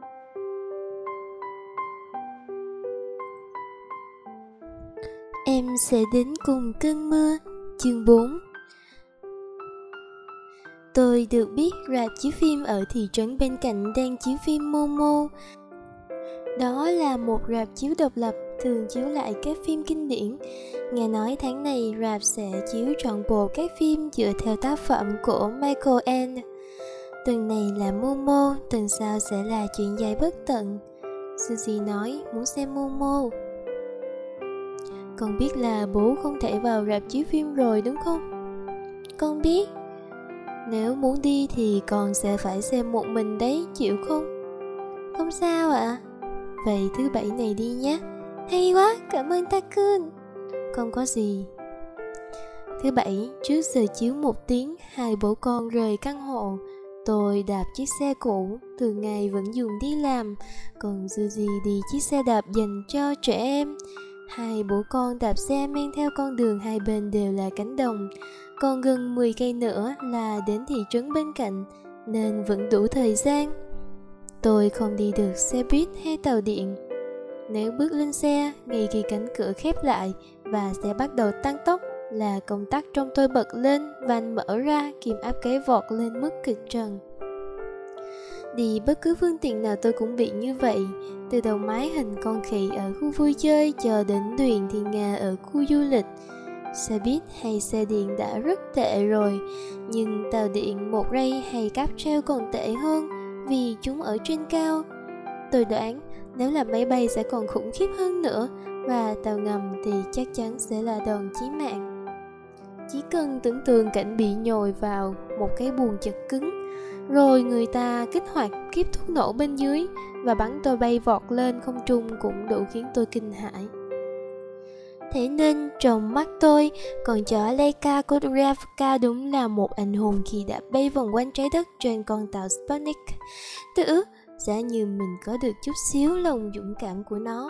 Em sẽ đến cùng cơn mưa. Chương 4. Tôi được biết rạp chiếu phim ở thị trấn bên cạnh đang chiếu phim Momo. Đó là một rạp chiếu độc lập, thường chiếu lại các phim kinh điển. Nghe nói tháng này rạp sẽ chiếu trọn bộ các phim dựa theo tác phẩm của Michael Ende. Tuần này là Momo, tuần sau sẽ là Chuyện dài bất tận. Suzy nói muốn xem Momo. Con biết là bố không thể vào rạp chiếu phim rồi đúng không? Con biết. Nếu muốn đi thì con sẽ phải xem một mình đấy, chịu không? Không sao ạ. Vậy thứ bảy này đi nhé. Hay quá, cảm ơn Takun. Không có gì. Thứ bảy, trước giờ chiếu 1 tiếng, hai bố con rời căn hộ. Tôi đạp chiếc xe cũ, thường ngày vẫn dùng đi làm. Còn Suzy đi chiếc xe đạp dành cho trẻ em. Hai bố con đạp xe men theo con đường hai bên đều là cánh đồng. Còn gần 10 cây nữa là đến thị trấn bên cạnh, nên vẫn đủ thời gian. Tôi không đi được xe buýt hay tàu điện. Nếu bước lên xe, ngay khi cánh cửa khép lại và xe bắt đầu tăng tốc là công tắc trong tôi bật lên, van mở ra, kìm áp cái vọt lên mức kịch trần. Đi bất cứ phương tiện nào tôi cũng bị như vậy, từ đầu máy hình con khỉ ở khu vui chơi cho đến thuyền thiên nga ở khu du lịch. Xe buýt hay xe điện đã rất tệ rồi, nhưng tàu điện, một ray hay cáp treo còn tệ hơn vì chúng ở trên cao. Tôi đoán nếu là máy bay sẽ còn khủng khiếp hơn nữa, và tàu ngầm thì chắc chắn sẽ là đòn chí mạng. Chỉ cần tưởng tượng cảnh bị nhồi vào một cái buồng chật cứng, rồi người ta kích hoạt kiếp thuốc nổ bên dưới và bắn tôi bay vọt lên không trung cũng đủ khiến tôi kinh hãi. Thế nên trong mắt tôi, con chó Leica của Ravka đúng là một anh hùng khi đã bay vòng quanh trái đất trên con tàu Sputnik. Tự giả như mình có được chút xíu lòng dũng cảm của nó.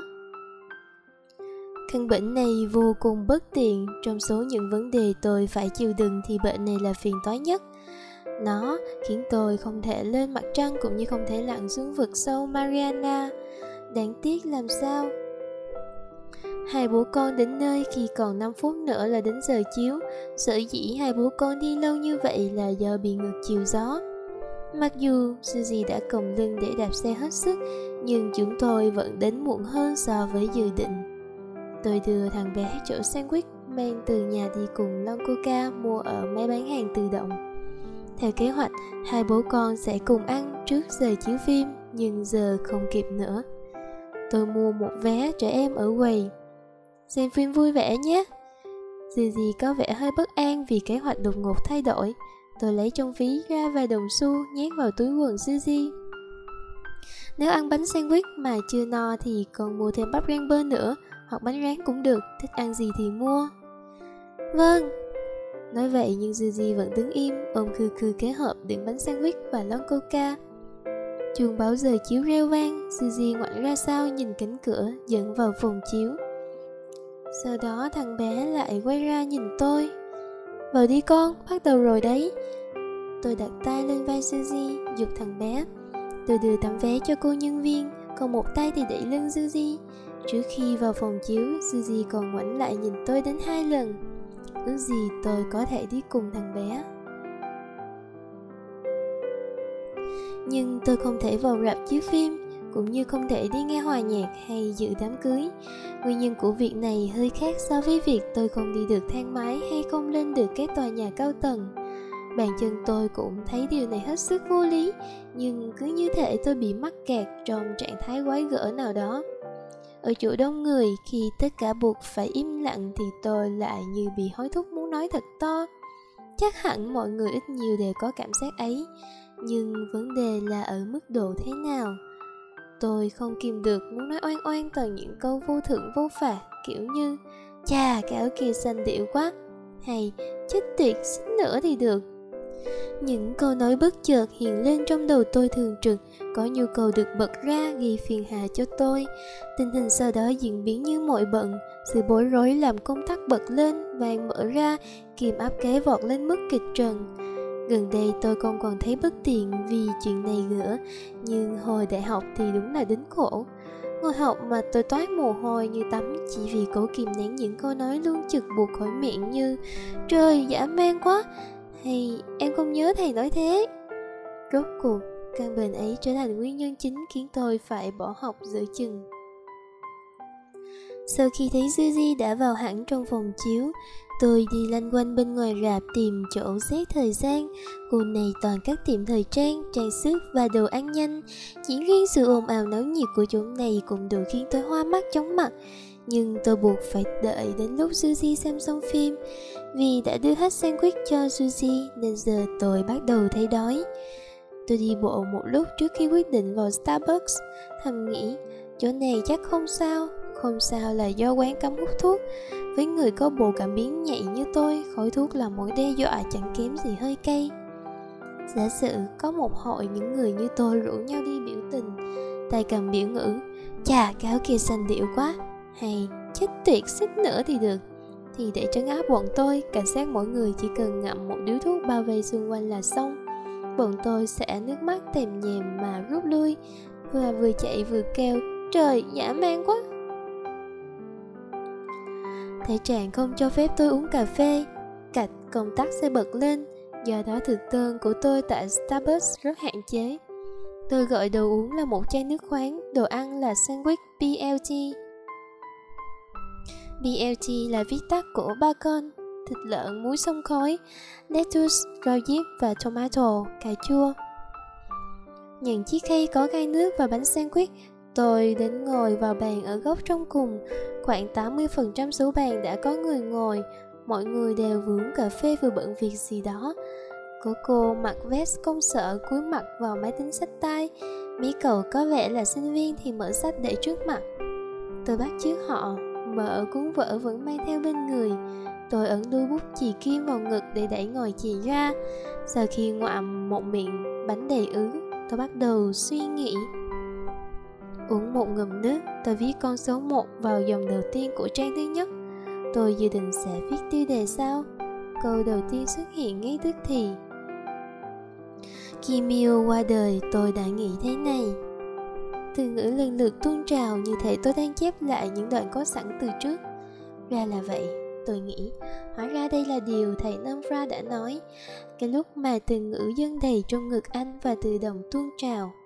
Căn bệnh này vô cùng bất tiện. Trong số những vấn đề tôi phải chịu đựng thì bệnh này là phiền toái nhất. Nó khiến tôi không thể lên mặt trăng cũng như không thể lặn xuống vực sâu Mariana. Đáng tiếc làm sao. Hai bố con đến nơi khi còn 5 phút nữa là đến giờ chiếu. Sở dĩ hai bố con đi lâu như vậy là do bị ngược chiều gió. Mặc dù Suzy đã còng lưng để đạp xe hết sức, nhưng chúng tôi vẫn đến muộn hơn so với dự định. Tôi đưa thằng bé chỗ sandwich mang từ nhà đi cùng lon coca mua ở máy bán hàng tự động. Theo kế hoạch, hai bố con sẽ cùng ăn trước giờ chiếu phim, nhưng giờ không kịp nữa. Tôi mua một vé trẻ em ở quầy. Xem phim vui vẻ nhé. Suzy có vẻ hơi bất an vì kế hoạch đột ngột thay đổi. Tôi lấy trong ví ra vài đồng xu nhét vào túi quần Suzy. Nếu ăn bánh sandwich mà chưa no thì còn mua thêm bắp rang bơ nữa, hoặc bánh rán cũng được, thích ăn gì thì mua. Vâng. Nói vậy nhưng Suzy vẫn đứng im, ôm khư khư cái hộp đựng bánh sandwich và lon coca. Chuông báo giờ chiếu reo vang, Suzy ngoảnh ra sau nhìn cánh cửa dẫn vào phòng chiếu. Sau đó thằng bé lại quay ra nhìn tôi. Vào đi con, bắt đầu rồi đấy. Tôi đặt tay lên vai Suzy, giục thằng bé. Tôi đưa tấm vé cho cô nhân viên, còn một tay thì đẩy lưng Suzy. Trước khi vào phòng chiếu, Suzy còn ngoảnh lại nhìn tôi đến 2 lần. Ước gì tôi có thể đi cùng thằng bé. Nhưng tôi không thể vào rạp chiếu phim, cũng như không thể đi nghe hòa nhạc hay dự đám cưới. Nguyên nhân của việc này hơi khác so với việc tôi không đi được thang máy hay không lên được các tòa nhà cao tầng. Bàn chân tôi cũng thấy điều này hết sức vô lý, nhưng cứ như thể tôi bị mắc kẹt trong trạng thái quái gở nào đó. Ở chỗ đông người, khi tất cả buộc phải im lặng thì tôi lại như bị hối thúc muốn nói thật to. Chắc hẳn mọi người ít nhiều đều có cảm giác ấy, nhưng vấn đề là ở mức độ thế nào. Tôi không kìm được muốn nói oan oan toàn những câu vô thưởng vô phạt, kiểu như chà, cái áo kia xanh điệu quá, hay chết tiệt, xích nữa thì được. Những câu nói bất chợt hiện lên trong đầu tôi thường trực, có nhu cầu được bật ra gây phiền hà cho tôi. Tình hình sau đó diễn biến như mọi bận. Sự bối rối làm công tắc bật lên, van mở ra, kìm áp kế vọt lên mức kịch trần. Gần đây tôi không còn thấy bất tiện vì chuyện này nữa, nhưng hồi đại học thì đúng là đến khổ. Ngồi học mà tôi toát mồ hôi như tắm chỉ vì cố kìm nén những câu nói luôn trực buộc khỏi miệng như "Trời, dã man quá" hay "Em không nhớ thầy nói thế". Rốt cuộc, căn bệnh ấy trở thành nguyên nhân chính khiến tôi phải bỏ học giữa chừng. Sau khi thấy Suzy đã vào hẳn trong phòng chiếu, tôi đi lanh quanh bên ngoài rạp tìm chỗ xét thời gian. Khu này toàn các tiệm thời trang, trang sức và đồ ăn nhanh. Chỉ riêng sự ồn ào náo nhiệt của chỗ này cũng đủ khiến tôi hoa mắt chóng mặt. Nhưng tôi buộc phải đợi đến lúc Suzy xem xong phim. Vì đã đưa hết sandwich cho Suzy nên giờ tôi bắt đầu thấy đói. Tôi đi bộ một lúc trước khi quyết định vào Starbucks, thầm nghĩ chỗ này chắc không sao. Không sao là do quán cấm hút thuốc. Với người có bộ cảm biến nhạy như tôi, khói thuốc là mối đe dọa chẳng kém gì hơi cay. Giả sử có một hội những người như tôi rủ nhau đi biểu tình, tay cầm biểu ngữ "Chà, cái áo kia xanh điệu quá" hay "Chết tuyệt, xích nữa thì được", thì để trấn áp bọn tôi, cảnh sát mỗi người chỉ cần ngậm một điếu thuốc bao vây xung quanh là xong. Bọn tôi sẽ nước mắt tèm nhèm mà rút lui, và vừa chạy vừa kêu "Trời, dã man quá". Thể trạng không cho phép tôi uống cà phê. Cạch công tắc sẽ bật lên. Do đó thực đơn của tôi tại Starbucks rất hạn chế. Tôi gọi đồ uống là một chai nước khoáng, đồ ăn là sandwich BLT. BLT là viết tắt của bacon, thịt lợn muối xông khói, lettuce, rau diếp và tomato, cà chua. Nhận chiếc khay có gai nước và bánh sandwich, tôi đến ngồi vào bàn ở góc trong cùng. Khoảng 80% số bàn đã có người ngồi. Mọi người đều vừa uống cà phê vừa bận việc gì đó. Có cô mặc vest công sở cúi mặt vào máy tính xách tay. Mấy cậu có vẻ là sinh viên thì mở sách để trước mặt. Tôi bắt chước họ, mở cuốn vở vẫn mang theo bên người. Tôi ấn đuôi bút chì kim vào ngực để đẩy ngòi chì ra. Sau khi ngoạm một miệng bánh đầy ứ, tôi bắt đầu suy nghĩ. Uống một ngụm nước, tôi viết con số 1 vào dòng đầu tiên của trang thứ nhất. Tôi dự định sẽ viết tiêu đề sau. Câu đầu tiên xuất hiện ngay tức thì: Khi Mio qua đời, tôi đã nghĩ thế này. Từ ngữ lần lượt tuôn trào như thể tôi đang chép lại những đoạn có sẵn từ trước. Ra là vậy, tôi nghĩ. Hóa ra đây là điều thầy Namra đã nói. Cái lúc mà từ ngữ dâng đầy trong ngực anh và tự động tuôn trào.